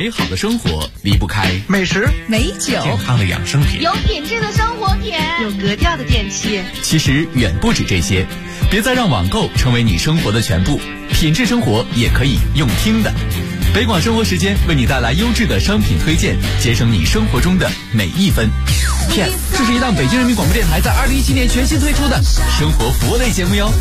美好的生活离不开美食、 美酒、 健康的养生品， 有品质的生活品， 有格调的电器。 其实远不止这些，别再让网购成为你生活的全部，品质生活也可以用听的。北广生活时间为你带来优质的商品推荐，节省你生活中的每一分。片，这是一档北京人民广播电台在2017年全新推出的生活服务类节目哟。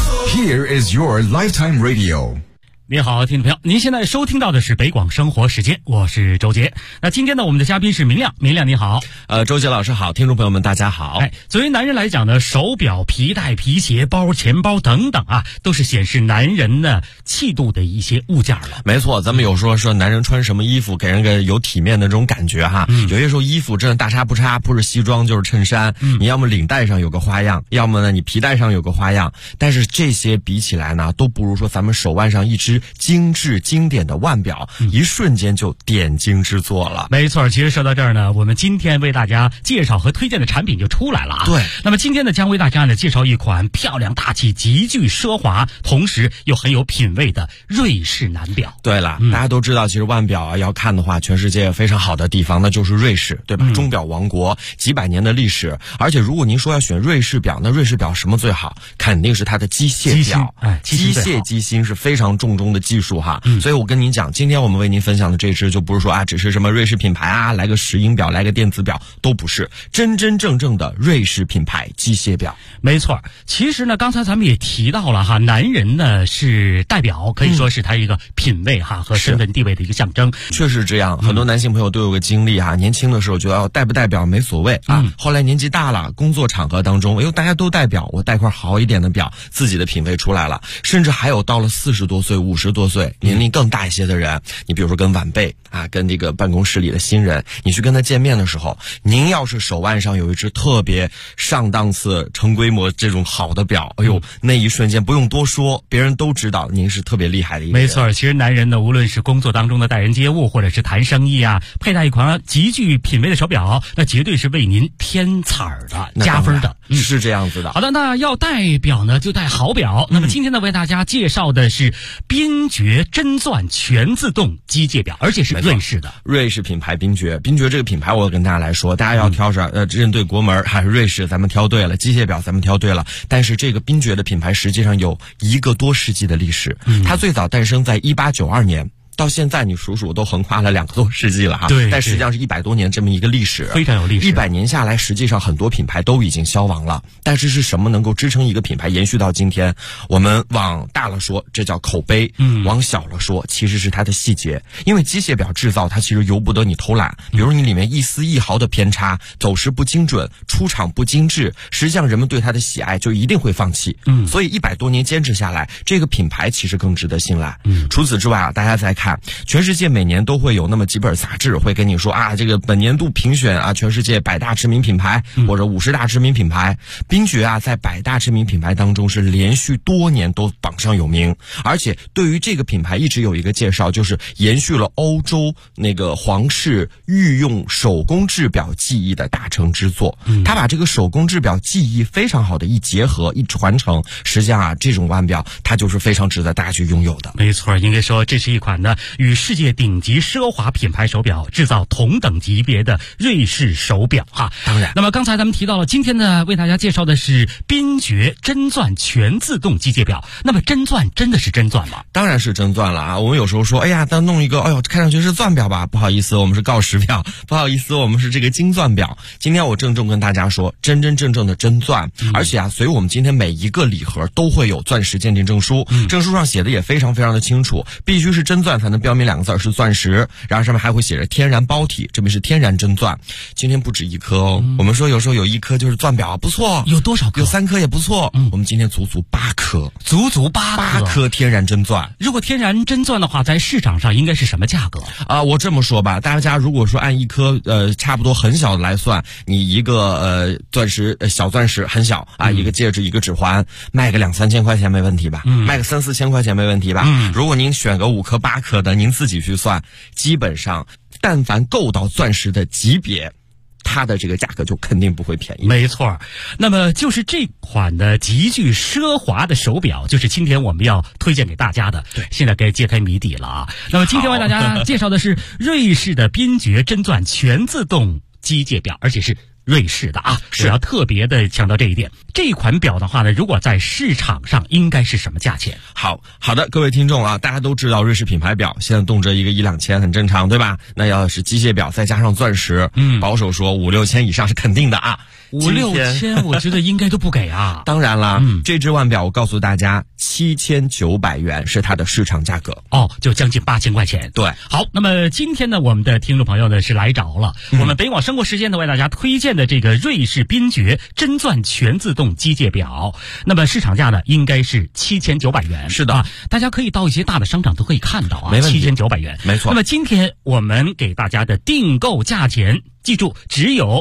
Here is your lifetime radio。 你好，听众朋友，您现在收听到的是北广生活时间，我是周杰。那今天呢，我们的嘉宾是明亮，明亮你好。 周杰老师好，听众朋友们大家好。 作为男人来讲呢，手表、皮带、皮鞋、包、钱包等等啊，都是显示男人的气度的一些物件了。 没错，咱们有说男人穿什么衣服给人个有体面的这种感觉哈。有些时候衣服真的大差不差，不是西装就是衬衫，你要么领带上有个花样，要么呢你皮带上有个花样，但是这些比起来呢，都不如说咱们手腕上一只精致经典的腕表，一瞬间就点睛之作了。 没错，其实说到这儿呢，我们今天为大家介绍和推荐的产品就出来了啊。 对， 那么今天呢，将为大家呢介绍一款漂亮大气、极具奢华，同时又很有品味的瑞士男表。 对了，大家都知道，其实腕表啊要看的话，全世界非常好的地方那就是瑞士，对吧？钟表王国，几百年的历史。而且如果您说要选瑞士表，那瑞士表什么最好？肯定是它的机械表。机械机芯是非常重中的技术哈。所以我跟您讲，今天我们为您分享的这支就不是说只是什么瑞士品牌啊，来个石英表，来个电子表，都不是，真真正正的瑞士品牌机械表。 没错，其实呢，刚才咱们也提到了哈，男人呢是戴表，可以说是他一个品味哈和身份地位的一个象征。 确实这样，很多男性朋友都有个经历哈，年轻的时候觉得戴不戴表没所谓啊，后来年纪大了，工作场合当中，大家都戴表，我戴块好一点的表，自己的品味出来了。甚至还有到了40多岁、50多岁，年龄更大一些的人，你比如说跟晚辈啊，跟这个办公室里的新人，你去跟他见面的时候，您要是手腕上有一只特别上档次、成规模这种好的表，那一瞬间不用多说，别人都知道您是特别厉害的一个人。 没错，其实男人呢，无论是工作当中的待人接物，或者是谈生意啊，佩戴一款极具品味的手表，那绝对是为您添彩的、加分的。 是这样子的。 好的，那要戴表呢，就戴好表。那么今天呢，为大家介绍的是宾爵真钻全自动机械表，而且是瑞士的。 瑞士品牌宾爵这个品牌，我跟大家来说，大家要挑着认对国门还是瑞士，咱们挑对了，机械表咱们挑对了。但是这个宾爵的品牌实际上有1个多世纪的历史，它最早诞生在1892年。到现在你数数都横跨了2个多世纪了哈， 对， 但实际上是100多年这么一个历史， 非常有历史。 100年下来，实际上很多品牌都已经消亡了，但是是什么能够支撑一个品牌延续到今天？我们往大了说，这叫口碑；往小了说，其实是它的细节。因为机械表制造它其实由不得你偷懒，比如你里面一丝一毫的偏差，走时不精准，出厂不精致，实际上人们对它的喜爱就一定会放弃。所以100多年坚持下来，这个品牌其实更值得信赖。除此之外啊，大家再看。全世界每年都会有那么几本杂志会跟你说这个本年度评选全世界100大知名品牌或者50大知名品牌，宾爵在100大知名品牌当中是连续多年都榜上有名。而且对于这个品牌一直有一个介绍，就是延续了欧洲那个皇室御用手工制表技艺的大成之作。他把这个手工制表技艺非常好的一结合一传承，实际上这种腕表它就是非常值得大家去拥有的。 没错，应该说这是一款呢与世界顶级奢华品牌手表制造同等级别的瑞士手表哈。 当然， 那么刚才咱们提到了，今天呢为大家介绍的是宾爵真钻全自动机械表。那么真钻真的是真钻吗？ 当然是真钻了啊！我们有时候说，咱弄一个，看上去是钻表吧？不好意思，我们是锆石表；不好意思，我们是这个金钻表。今天我郑重跟大家说，真真正正的真钻，而且随我们今天每一个礼盒都会有钻石鉴定证书，证书上写的也非常非常的清楚，必须是真钻才能标明2个字是钻石，然后上面还会写着天然包体，这边是天然真钻。今天不止1颗哦，我们说有时候有1颗就是钻表不错， 有多少颗？ 有3颗也不错。我们今天足足8颗， 足足8 颗天然真钻。 如果天然真钻的话，在市场上应该是什么价格我这么说吧，大家如果说按1颗差不多很小的来算，你一个钻石小钻石很小一个戒指一个指环，卖个2-3千块钱没问题吧？卖个3-4千块钱没问题吧？如果您选个5颗8颗的，您自己去算，基本上但凡够到钻石的级别， 它的这个价格就肯定不会便宜。 没错，那么就是这款的极具奢华的手表，就是今天我们要推荐给大家的。 对， 现在该揭开谜底了啊！那么今天为大家介绍的是瑞士的宾爵真钻全自动机械表，而且是瑞士的啊，我要特别的强调这一点。这款表的话呢，如果在市场上应该是什么价钱？ 好的，各位听众啊，大家都知道瑞士品牌表现在动辄一个1-2千很正常，对吧？那要是机械表再加上钻石，保守说5-6千以上是肯定的啊。 5-6千，我觉得应该都不给啊。 当然啦，这只腕表我告诉大家，7900元是它的市场价格。 哦，就将近8000块钱。 对， 好，那么今天呢，我们的听众朋友呢是来着了，我们北广生活时间呢为大家推荐的这个瑞士宾爵真钻全自动机械表，那么市场价呢应该是7900元。 是的啊，大家可以到一些大的商场都可以看到啊， 没问题 7900元， 没错。 那么今天我们给大家的订购价钱，记住只有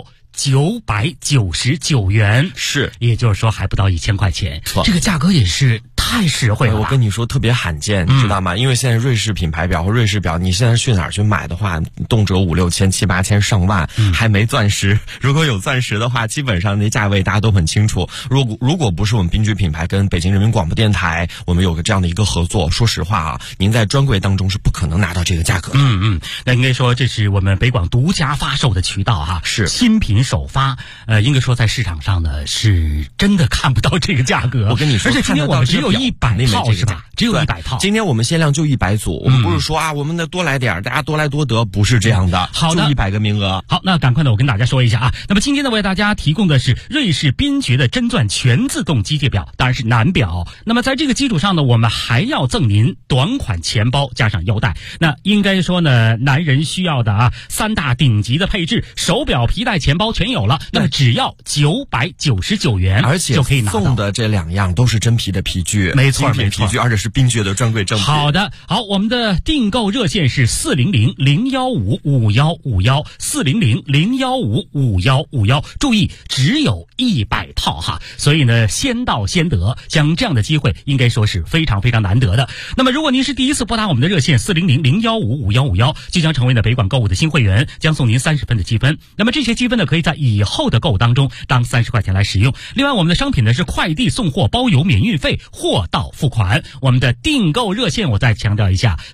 999元， 是， 也就是说还不到1000块钱， 错， 这个价格也是太实惠了。 我跟你说特别罕见，你知道吗？因为现在瑞士品牌表和瑞士表，你现在去哪儿去买的话，动辄5-6千、7-8千上万，还没钻石。如果有钻石的话，基本上那价位大家都很清楚。如果不是我们宾爵品牌跟北京人民广播电台，我们有个这样的一个合作，说实话啊，您在专柜当中是不可能拿到这个价格的。 那应该说这是我们北广独家发售的渠道啊， 是新品首发。应该说在市场上呢是真的看不到这个价格。 我跟你说， 而且今天我们只有100套是吧？只有100套。 今天我们限量就100组，我们不是说啊，我们的多来点，大家多来多得，不是这样的。 好的， 就100个名额。 好，那赶快的我跟大家说一下啊。那么今天呢为大家提供的是瑞士宾爵的真钻全自动机械表，当然是男表。那么在这个基础上呢，我们还要赠您短款钱包加上腰带。那应该说呢，男人需要的啊3大顶级的配置，手表、皮带、钱包全有了。那么只要999元， 而且就可以拿到。 送的这2样都是真皮的皮具， 没错， 皮具，而且是宾爵的专柜正品。 好的，好，我们的订购热线是400-015-5151，400-015-5151。注意，只有100套哈，所以呢，先到先得，像这样的机会应该说是非常非常难得的。那么，如果您是第一次拨打我们的热线400-015-5151，即将成为呢北广购物的新会员，将送您30分的积分。那么这些积分呢，可以在以后的购物当中当30块钱来使用。另外，我们的商品呢是快递送货包邮免运费，货到付款。我们的订购热线我再强调一下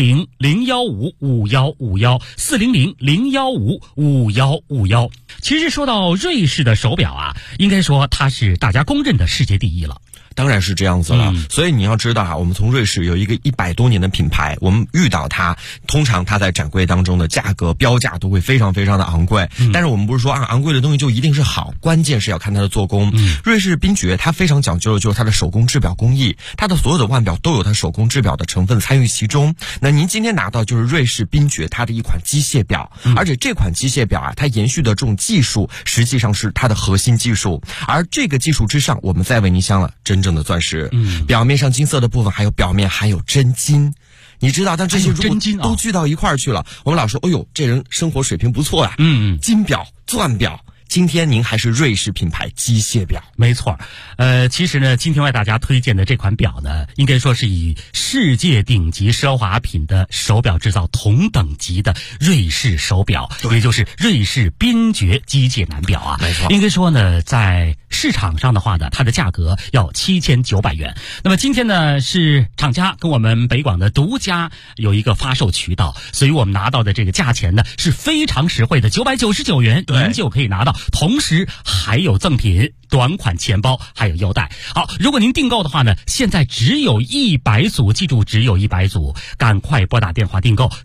，400-015-5151，400-015-5151。其实说到瑞士的手表啊，应该说它是大家公认的世界第一了。 当然是这样子了，所以你要知道啊，我们从瑞士有一个100多年的品牌，我们遇到它，通常它在展柜当中的价格标价都会非常非常的昂贵。但是我们不是说啊，昂贵的东西就一定是好，关键是要看它的做工。瑞士宾爵它非常讲究的就是它的手工制表工艺，它的所有的腕表都有它手工制表的成分参与其中。那您今天拿到就是瑞士宾爵它的一款机械表，而且这款机械表啊，它延续的这种技术实际上是它的核心技术，而这个技术之上，我们再为您镶了真正的钻石，表面上金色的部分，还有表面还有真金，你知道，但这些如果都聚到一块儿去了，我们老说，哎呦，这人生活水平不错呀，金表、钻表。今天您还是瑞士品牌机械表， 没错。其实呢，今天为大家推荐的这款表呢，应该说是以世界顶级奢华品的手表制造同等级的瑞士手表，也就是瑞士宾爵机械男表啊。 没错， 应该说呢，在市场上的话呢，它的价格要7900元。那么今天呢，是厂家跟我们北广的独家有一个发售渠道，所以我们拿到的这个价钱呢是非常实惠的，999元您就可以拿到。同时还有赠品短款钱包还有腰带。好，如果您订购的话呢，现在只有100组，记住只有100组，赶快拨打电话订购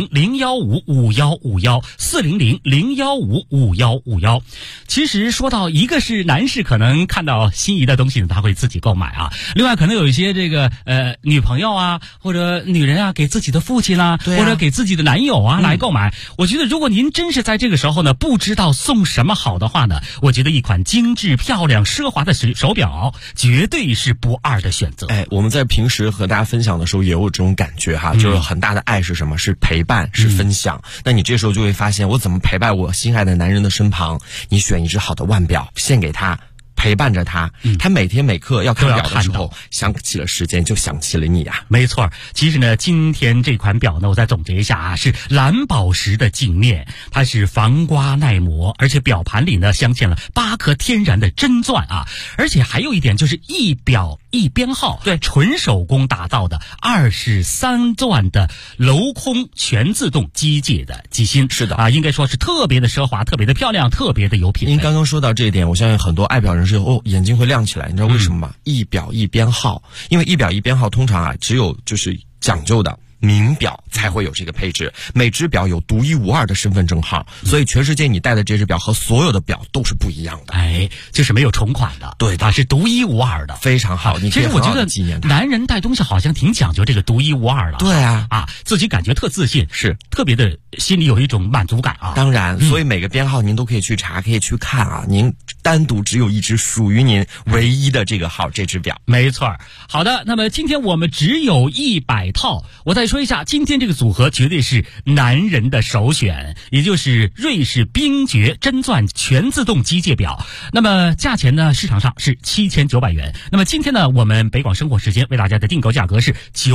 400-015-5151，400-015-5151。其实说到一个是男士可能看到心仪的东西呢，他会自己购买啊，另外可能有一些这个女朋友啊或者女人啊给自己的父亲啊，或者给自己的男友啊来购买。我觉得如果您真是在这个时候呢不知道送什么好的话呢，我觉得一款精致漂亮奢华的手表绝对是不二的选择。 我们在平时和大家分享的时候也有这种感觉哈，就是很大的爱是什么？是陪伴，是分享。那你这时候就会发现，我怎么陪伴我心爱的男人的身旁？你选一只好的腕表献给他， 陪伴着他，他每天每刻要看表的时候，想起了时间就想起了你啊。 没错，其实呢，今天这款表呢，我再总结一下啊，是蓝宝石的镜面，它是防刮耐磨，而且表盘里呢镶嵌了8颗天然的真钻啊，而且还有一点就是一表一编号，对，纯手工打造的23钻的镂空全自动机械的机芯， 是的啊，应该说是特别的奢华，特别的漂亮，特别的有品味。 您刚刚说到这一点，我相信很多爱表人士眼睛会亮起来，你知道为什么吗？一表一编号，因为一表一编号通常啊只有就是讲究的名表才会有这个配置，每只表有独一无二的身份证号，所以全世界你戴的这只表和所有的表都是不一样的。 哎，就是没有重款的， 对的， 是独一无二的， 非常好。你可以很好地纪念它。 其实我觉得男人戴东西好像挺讲究这个独一无二的。 对啊， 自己感觉特自信， 是特别的心里有一种满足感啊。 当然，所以每个编号您都可以去查，可以去看啊。您单独只有一只属于您唯一的这个号，这只表。 没错。好的，那么今天我们只有100套，我再说一下，今天这个组合绝对是男人的首选，也就是瑞士冰爵真钻全自动机械表。那么价钱呢，市场上是7900元。那么今天呢，我们北广生活时间为大家的订购价格是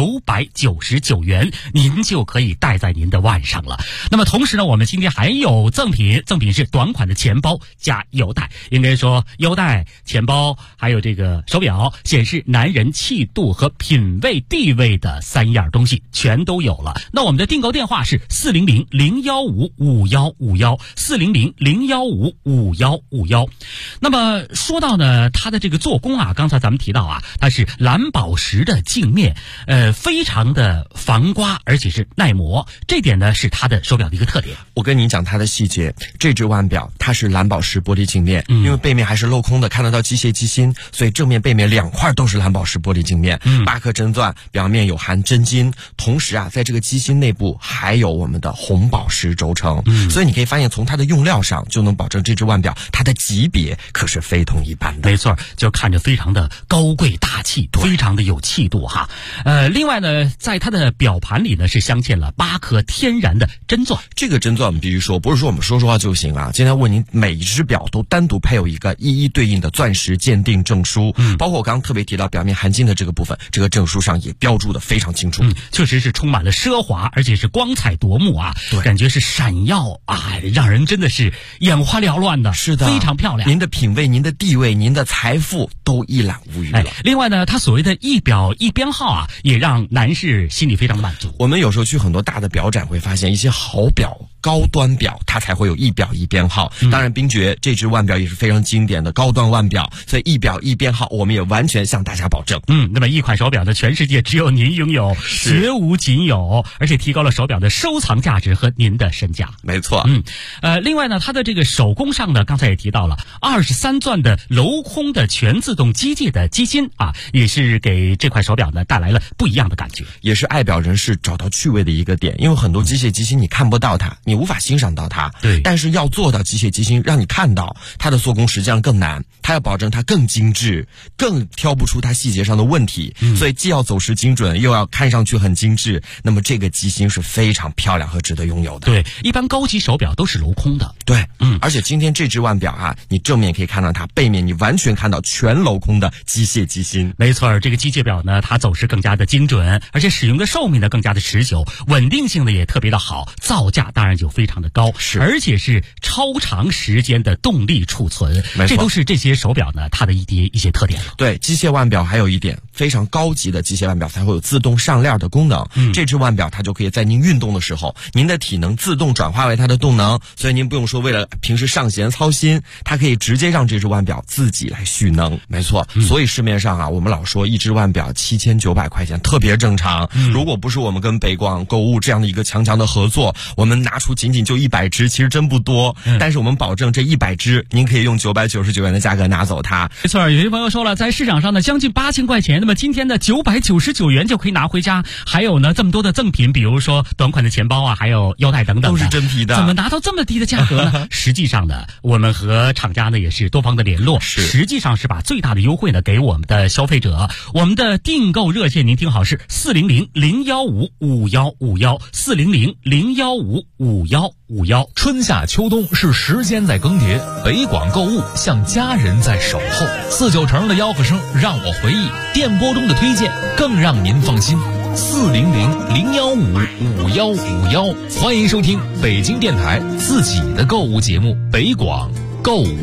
999元，您就可以戴在您的腕上了。那么同时呢，我们今天还有赠品是短款的钱包加腰带，应该说腰带、钱包还有这个手表，显示男人气度和品味地位的3样东西全都有了。那我们的订购电话是400-015-5151 400-015-5151。那么说到呢，它的这个做工啊，刚才咱们提到啊，它是蓝宝石的镜面，非常的防刮，而且是耐磨，这点呢是它的手表的一个特点。 我跟你讲它的细节，这只腕表它是蓝宝石玻璃镜面，因为背面还是镂空的，看得到机械机芯，所以正面背面2块都是蓝宝石玻璃镜面，8颗真钻，表面有含真金，同时啊，在这个机芯内部还有我们的红宝石轴承，所以你可以发现从它的用料上就能保证这只腕表它的级别可是非同一般的。 没错，就看着非常的高贵大气，非常的有气度哈。另外呢，在它的表盘里呢是镶嵌了8颗天然的真钻。 这个真钻我们必须说，不是说我们说话就行啊。今天为您每一只表都单独配有一个一一对应的钻石鉴定证书，包括我刚刚特别提到表面含金的这个部分，这个证书上也标注的非常清楚。 确实是充满了奢华，而且是光彩夺目啊，感觉是闪耀啊，让人真的是眼花缭乱的。 是的， 非常漂亮。 您的品味、您的地位、您的财富都一览无余了。 另外呢，它所谓的一表一编号啊，也让男士心里非常的满足。 我们有时候去很多大的表展会发现，一些好表、高端表它才会有一表一编号。当然冰爵这只腕表也是非常经典的高端腕表，所以一表一编号我们也完全向大家保证。 那么一款手表呢，全世界只有您拥有，绝无仅有，而且提高了手表的收藏价值和您的身价。 没错。 另外呢，它的这个手工上呢，刚才也提到了23钻的镂空的全自动机械的机芯啊，也是给这块手表呢带来了不一样的感觉， 也是爱表人士找到趣味的一个点。因为很多机械机芯你看不到它，你无法欣赏到它， 对， 但是要做到机械机芯让你看到它的做工，实际上更难。它要保证它更精致，更挑不出它细节上的问题，所以既要走时精准，又要看上去很精致。那么这个机芯是非常漂亮和值得拥有的。 对，一般高级手表都是镂空的。 对，而且今天这只腕表啊，你正面可以看到它，背面你完全看到全镂空的机械机芯。 没错，这个机械表呢，它走势更加的精准，而且使用的寿命呢更加的持久，稳定性呢也特别的好，造价当然就非常的高，而且是超长时间的动力储存，这都是这些手表呢它的一些特点了。 对，机械腕表还有一点非常高级的机械腕表才会有自动上链的功能。这只腕表它就可以在您运动的时候，您的体能自动转化为它的动能，所以您不用说为了平时上弦操心，它可以直接让这只腕表自己来蓄能。没错，所以市面上啊，我们老说一只腕表7900块钱特别正常。如果不是我们跟北广购物这样的一个强的合作，我们拿出仅就100只，其实真不多，但是我们保证这100只您可以用999元的价格拿走它。 没错，有些朋友说了，在市场上呢将近8000块钱，那么今天的999元就可以拿回家，还有呢这么多的赠品，比如说短款的钱包啊，还有腰带等等， 都是真皮的， 怎么拿到这么低的价格呢？实际上呢，我们和厂家呢也是多方的联络，实际上是把最大的优惠呢给我们的消费者。我们的订购热线您听好，是400-015-5151 400-015-5151。 51。 春夏秋冬是时间在更迭，北广购物像家人在守候。49乘的吆喝声让我回忆，电波中的推荐更让您放心。400-015-5151，欢迎收听北京电台自己的购物节目《北广购物》。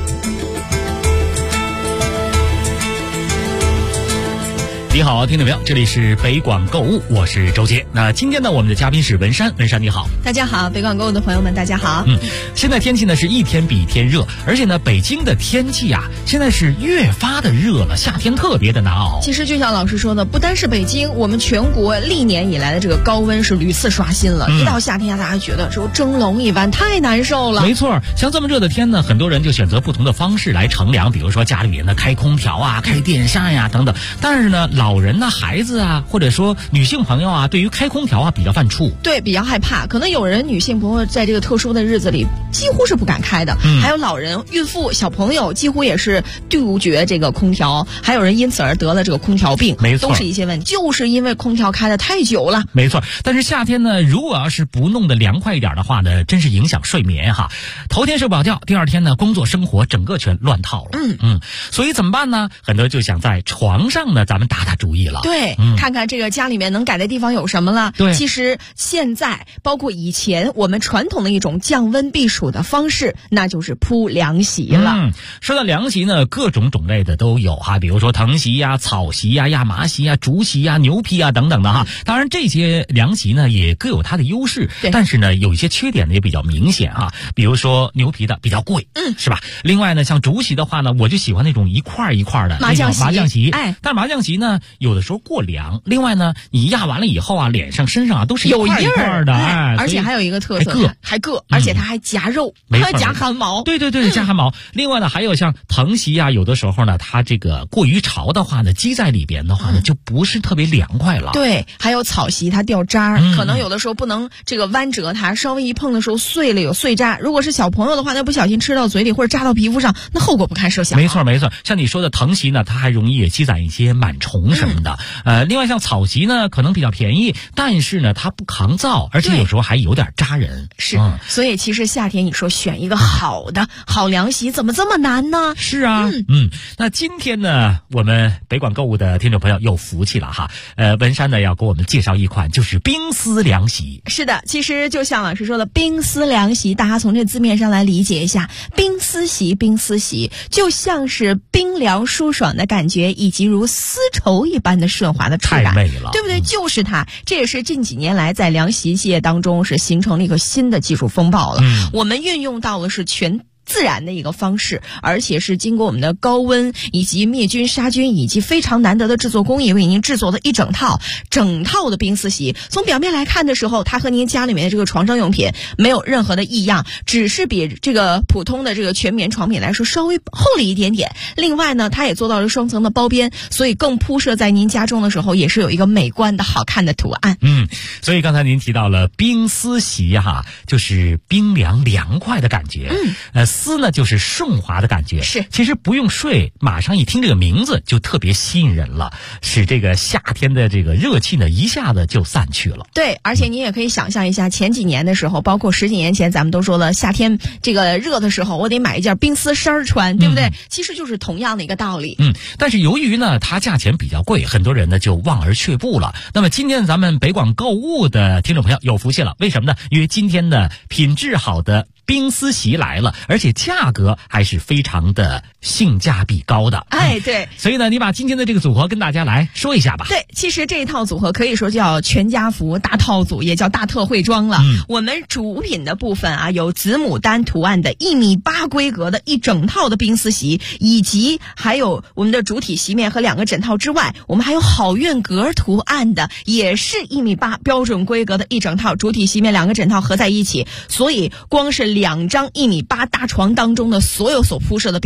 你好，听众朋友，这里是北广购物，我是周杰。那今天呢，我们的嘉宾是文山，文山你好。 大家好，北广购物的朋友们，大家好。 现在天气呢是一天比一天热，而且呢，北京的天气啊，现在是越发的热了，夏天特别的难熬。 其实就像老师说的，不单是北京，我们全国历年以来的这个高温是屡次刷新了。一到夏天，大家觉得就蒸笼一般，太难受了。 没错，像这么热的天呢，很多人就选择不同的方式来乘凉，比如说家里面呢开空调啊、开电扇呀等等。但是呢，老人呐、孩子啊，或者说女性朋友啊，对于开空调啊比较犯怵， 对，比较害怕。可能有人女性朋友在这个特殊的日子里几乎是不敢开的，还有老人、孕妇、小朋友几乎也是杜绝这个空调，还有人因此而得了这个空调病， 没错， 都是一些问题，就是因为空调开得太久了。 没错，但是夏天呢，如果要是不弄得凉快一点的话呢，真是影响睡眠哈。头天睡不好觉，第二天呢，工作生活整个全乱套了。所以怎么办呢？很多人就想在床上呢，咱们打打主意了。 对，看看这个家里面能改的地方有什么了。 对， 其实现在包括以前我们传统的一种降温避暑的方式，那就是铺凉席了。 说到凉席呢，各种种类的都有哈，比如说藤席呀、草席呀、亚麻席呀、竹席呀、牛皮啊等等的哈。当然这些凉席呢也各有它的优势，但是呢有一些缺点呢也比较明显哈。比如说牛皮的比较贵，是吧？另外呢，像竹席的话呢，我就喜欢那种一块一块的麻将席。但是麻将席呢，有的时候过凉。另外呢，你压完了以后啊，脸上、身上啊都是一块一块的， 而且还有一个特色，还硌，而且它还夹肉，还夹汗毛。 对，夹汗毛。另外呢，还有像藤席啊，有的时候呢，它这个过于潮的话呢，积在里边的话呢，就不是特别凉快了。 对，还有草席，它掉渣，可能有的时候不能这个弯折它，稍微一碰的时候碎了，有碎渣。如果是小朋友的话，那不小心吃到嘴里或者扎到皮肤上，那后果不堪设想。 没错，像你说的藤席呢，它还容易积攒一些螨虫什么的。另外像草席呢，可能比较便宜，但是呢，它不抗造，而且有时候还有点扎人。 是，所以其实夏天你说选一个好凉席，怎么这么难呢？ 是啊，那今天呢，我们北广购物的听众朋友有福气了哈。文山呢要给我们介绍一款就是冰丝凉席。 是的，其实就像老师说的，冰丝凉席，大家从这字面上来理解一下，冰丝席就像是冰凉舒爽的感觉，以及如丝绸一般的顺滑的触感， 太美了， 对不对？就是它，这也是近几年来在凉席界当中是形成了一个新的技术风暴了。我们运用到了是全自然的一个方式，而且是经过我们的高温以及灭菌杀菌以及非常难得的制作工艺为您制作的一整套的冰丝席。从表面来看的时候，它和您家里面的这个床上用品没有任何的异样，只是比这个普通的这个全棉床品来说稍微厚了一点点。另外呢，它也做到了双层的包边，所以更铺设在您家中的时候也是有一个美观的好看的图案。 所以刚才您提到了冰丝席哈，就是冰凉凉快的感觉。丝呢就是顺滑的感觉， 是， 其实不用睡，马上一听这个名字就特别吸引人了，使这个夏天的这个热气呢一下子就散去了。 对，而且你也可以想象一下，前几年的时候，包括10几年前，咱们都说了，夏天这个热的时候，我得买一件冰丝衫穿，对不对？其实就是同样的一个道理。 但是由于呢它价钱比较贵，很多人呢就望而却步了。那么今天咱们北广购物的听众朋友有福气了，为什么呢？因为今天的品质好的冰丝席来了，而且价格还是非常的性价比高的。 对， 所以呢，你把今天的这个组合跟大家来说一下吧。 对，其实这一套组合可以说叫全家福大套组，也叫大特惠装了。我们主品的部分啊，有子牡丹图案的1.8米规格的一整套的冰丝席，以及还有我们的主体席面和2个枕套之外，我们还有好运格图案的，也是1.8米标准规格的一整套主体席面2个枕套合在一起，所以光是2张1.8米大床当中的所铺设的冰丝席，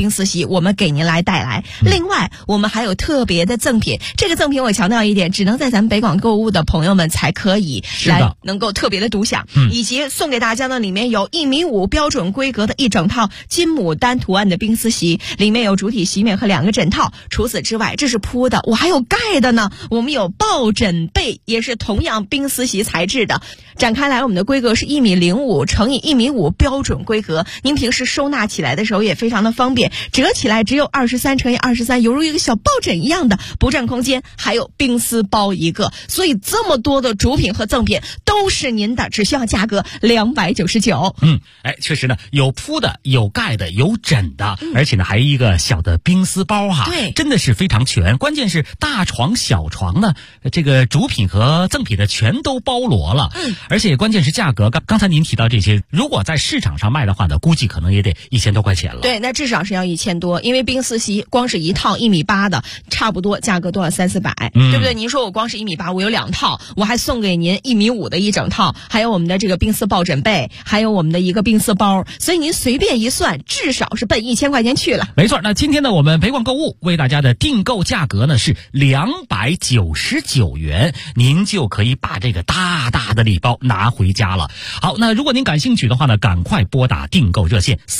我们给您来带来。另外我们还有特别的赠品，这个赠品我强调一点，只能在咱们北广购物的朋友们才可以来能够特别的独享，以及送给大家呢，里面有1.5米标准规格的一整套金牡丹图案的冰丝席，里面有主体席面和2个枕套。除此之外，这是铺的，我还有盖的呢，我们有抱枕被，也是同样冰丝席材质的。展开来，我们的规格是1.05米乘以1.5米标准规格，您平时收纳起来的时候也非常的方便，折起来只有23乘以23，犹如一个小抱枕一样的，不占空间，还有冰丝包一个，所以这么多的主品和赠品都是您的，只需要价格299。 确实呢，有铺的，有盖的，有枕的，而且呢还有一个小的冰丝包哈， 对， 真的是非常全。关键是大床小床呢，这个主品和赠品的全都包罗了，而且关键是价格，刚才您提到这些，如果在市场上卖的话呢，估计可能也得1000多块钱了。 对，那至少是要1000多，因为冰丝席光是一套1.8米的，差不多价格都要300-400，对不对？您说我光是1.8米，我有2套，我还送给您1.5米的一整套，还有我们的这个冰丝抱枕被，还有我们的一个冰丝包，所以您随便一算，至少是奔1000块钱去了。 没错，那今天呢，我们北广购物为大家的订购价格呢是299元，您就可以把这个大大的礼包拿回家了。好，那如果您感兴趣的话呢，赶快拨打订购热线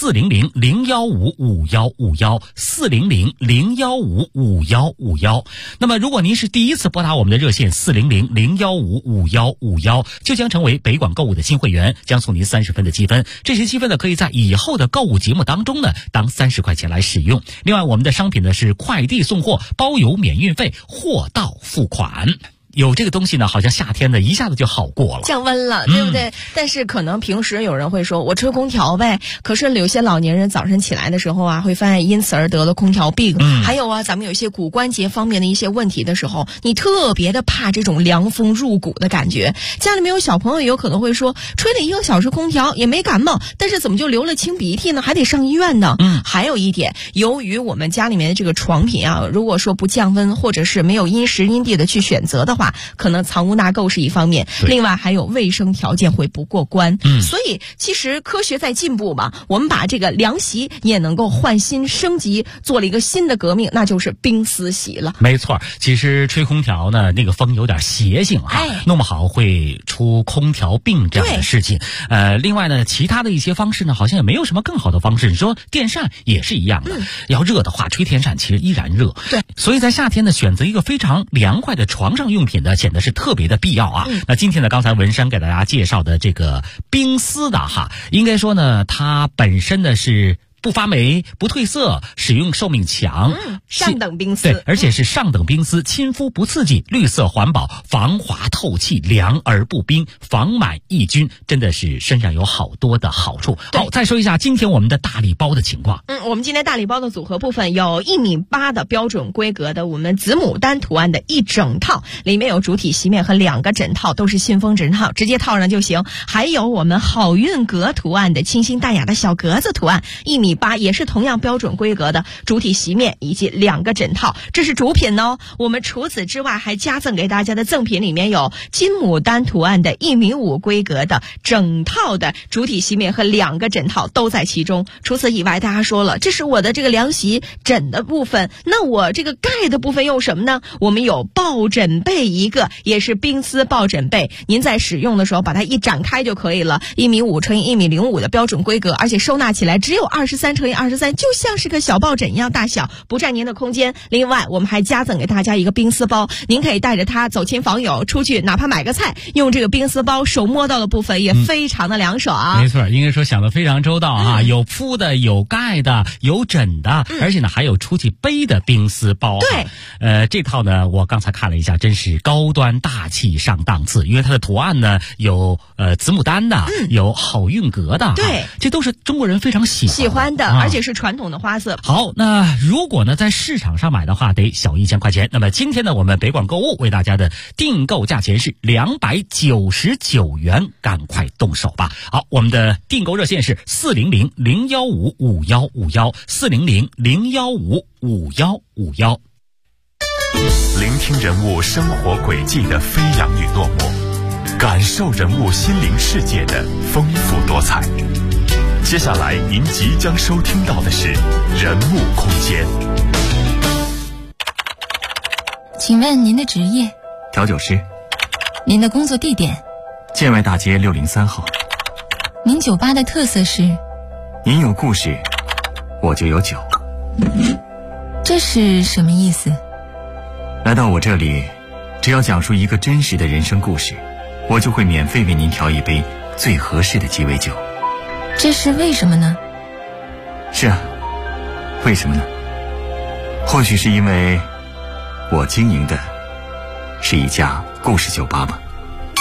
400-015-5151，400-015-5151。那么如果您是第一次拨打我们的热线400-015-5151，就将成为北广购物的新会员，将送您30分的积分。这些积分呢，可以在以后的购物节目当中呢，当30块钱来使用。另外，我们的商品呢是快递送货，包邮免运费，货到付款。有这个东西呢，好像夏天呢一下子就好过了， 降温了，对不对？但是可能平时有人会说，我吹空调呗。可是有些老年人早晨起来的时候啊，会发现因此而得了空调病。还有啊，咱们有一些骨关节方面的一些问题的时候，你特别的怕这种凉风入骨的感觉。家里面有小朋友，有可能会说，吹了1个小时空调也没感冒，但是怎么就流了清鼻涕呢？还得上医院呢。还有一点，由于我们家里面的这个床品啊，如果说不降温，或者是没有因时因地的去选择的话，可能藏污纳垢是一方面，另外还有卫生条件会不过关。所以其实科学在进步嘛，我们把这个凉席也能够换新升级，做了一个新的革命，那就是冰丝席了。 没错，其实吹空调呢，那个风有点邪性哈，弄不好会出空调病这样的事情。另外呢，其他的一些方式呢，好像也没有什么更好的方式。你说电扇也是一样的，要热的话吹电扇其实依然热。对，所以在夏天呢，选择一个非常凉快的床上用品呢，显得是特别的必要啊。那今天呢，刚才文山给大家介绍的这个冰丝的哈，应该说呢，它本身呢是不发霉、不褪色，使用寿命强， 上等冰丝。 对，而且是上等冰丝，亲肤不刺激，绿色环保，防滑透气，凉而不冰，防螨抑菌，真的是身上有好多的好处。好，再说一下今天我们的大礼包的情况。 我们今天大礼包的组合部分有1.8米的标准规格的我们紫牡丹图案的一整套，里面有主体席面和2个枕套，都是信封枕套，直接套上就行。还有我们好运格图案的清新淡雅的小格子图案，1.8米也是同样标准规格的主体席面以及2个枕套，这是主品哦。我们除此之外还加赠给大家的赠品里面有金牡丹图案的1.5米规格的整套的主体席面和2个枕套都在其中。除此以外，大家说了，这是我的这个凉席枕的部分，那我这个盖的部分用什么呢？我们有抱枕被一个，也是冰丝抱枕被，您在使用的时候把它一展开就可以了，1.5米乘以1.05米的标准规格，而且收纳起来只有23乘以23，就像是个小抱枕一样大小，不占您的空间。另外我们还加赠给大家一个冰丝包，您可以带着它走亲访友，出去哪怕买个菜，用这个冰丝包手摸到的部分也非常的凉爽。 没错，应该说想得非常周到啊，有铺的，有盖的，有枕的，而且呢还有出去背的冰丝包。对，这套呢我刚才看了一下，真是高端大气上档次，因为它的图案呢有紫牡丹的，有好运格的，对，这都是中国人非常喜欢的， 而且是传统的花色。 好，那如果呢在市场上买的话，得小1000块钱。那么今天呢，我们北广购物为大家的订购价钱是299元，赶快动手吧。好，我们的订购热线是400-015-5151，400-015-5151。 聆听人物生活轨迹的飞扬与落寞，感受人物心灵世界的丰富多彩。 接下来您即将收听到的是人物空间。 请问您的职业？ 调酒师。 您的工作地点？ 建外大街603号。 您酒吧的特色是？ 您有故事，我就有酒。 这是什么意思？ 来到我这里，只要讲述一个真实的人生故事，我就会免费为您调一杯最合适的鸡尾酒。 这是为什么呢？ 是啊，为什么呢？或许是因为我经营的是一家故事酒吧吧。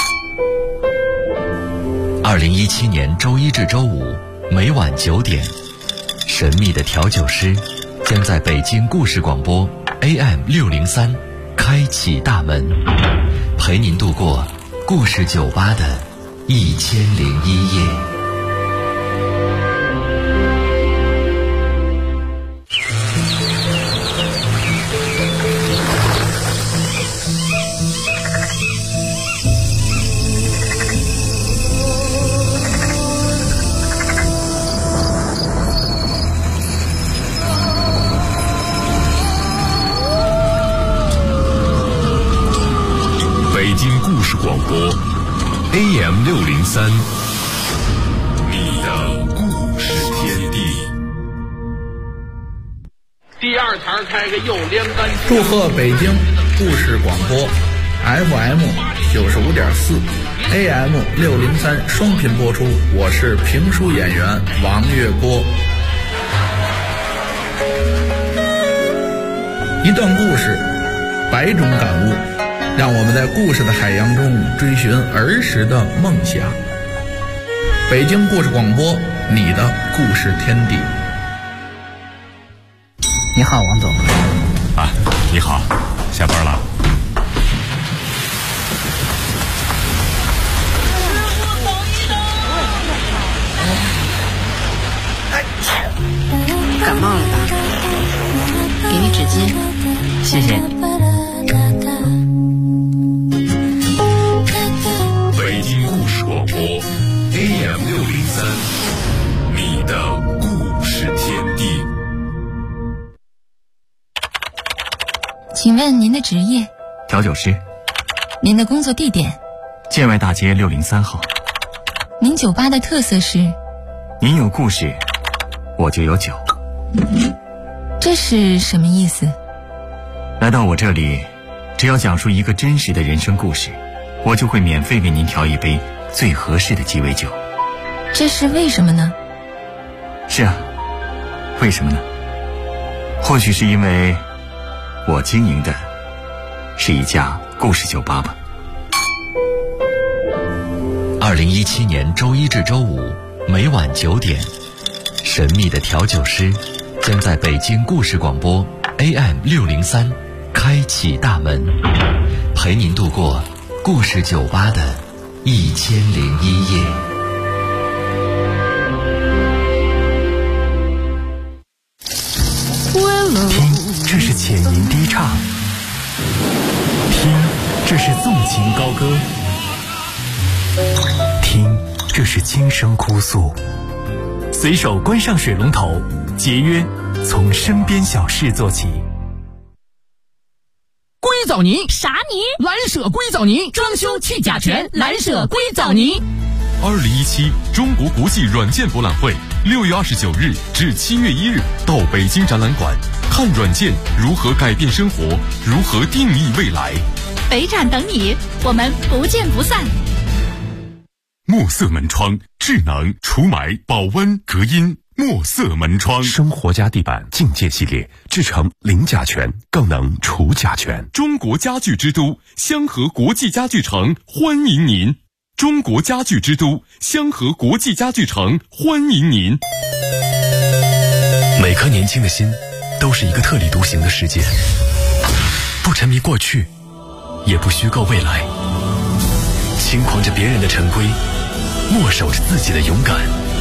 2017年周一至周五每晚9点，神秘的调酒师将在北京故事广播 AM603开启大门，陪您度过故事酒吧的1001夜。 北京故事广播 AM603，你的故事天地。 第二台开个右连杆。 祝贺北京故事广播 FM 95.4 AM603双频播出，我是评书演员王月波。一段故事，100种感悟，让我们在故事的海洋中追寻儿时的梦想。北京故事广播，你的故事天地。 你好，王总。 啊，你好，下班了。 感冒了吧？给你纸巾，谢谢。 北京故事广播 AM603，你的故事天地。 请问您的职业？ 调酒师。 您的工作地点？ 建外大街603号。 您酒吧的特色是？ 您有故事，我就有酒。 这是什么意思？ 来到我这里，只要讲述一个真实的人生故事，我就会免费为您调一杯最合适的鸡尾酒。 这是为什么呢？ 是啊，为什么呢？或许是因为我经营的是一家故事酒吧吧。 2017年周一至周五每晚9点，神秘的调酒师将在北京故事广播 AM603开启大门，陪您度过故事酒吧的1001夜。 听，这是浅吟低唱；听，这是纵情高歌；听，这是轻声哭诉。随手关上水龙头，节约从身边小事做起。 硅藻泥啥泥？ 蓝舍硅藻泥，装修去甲醛，蓝舍硅藻泥。 2017中国国际软件博览会6月29日至7月1日到北京展览馆，看软件如何改变生活，如何定义未来。 北展等你，我们不见不散。 墨色门窗，智能除霾、保温、隔音。墨色门窗，生活家地板境界系列，制成零甲醛，更能除甲醛。中国家具之都香河国际家具城欢迎您。中国家具之都香河国际家具城欢迎您。 每颗年轻的心都是一个特立独行的世界，不沉迷过去，也不虚构未来，轻狂着别人的陈规，默守着自己的勇敢。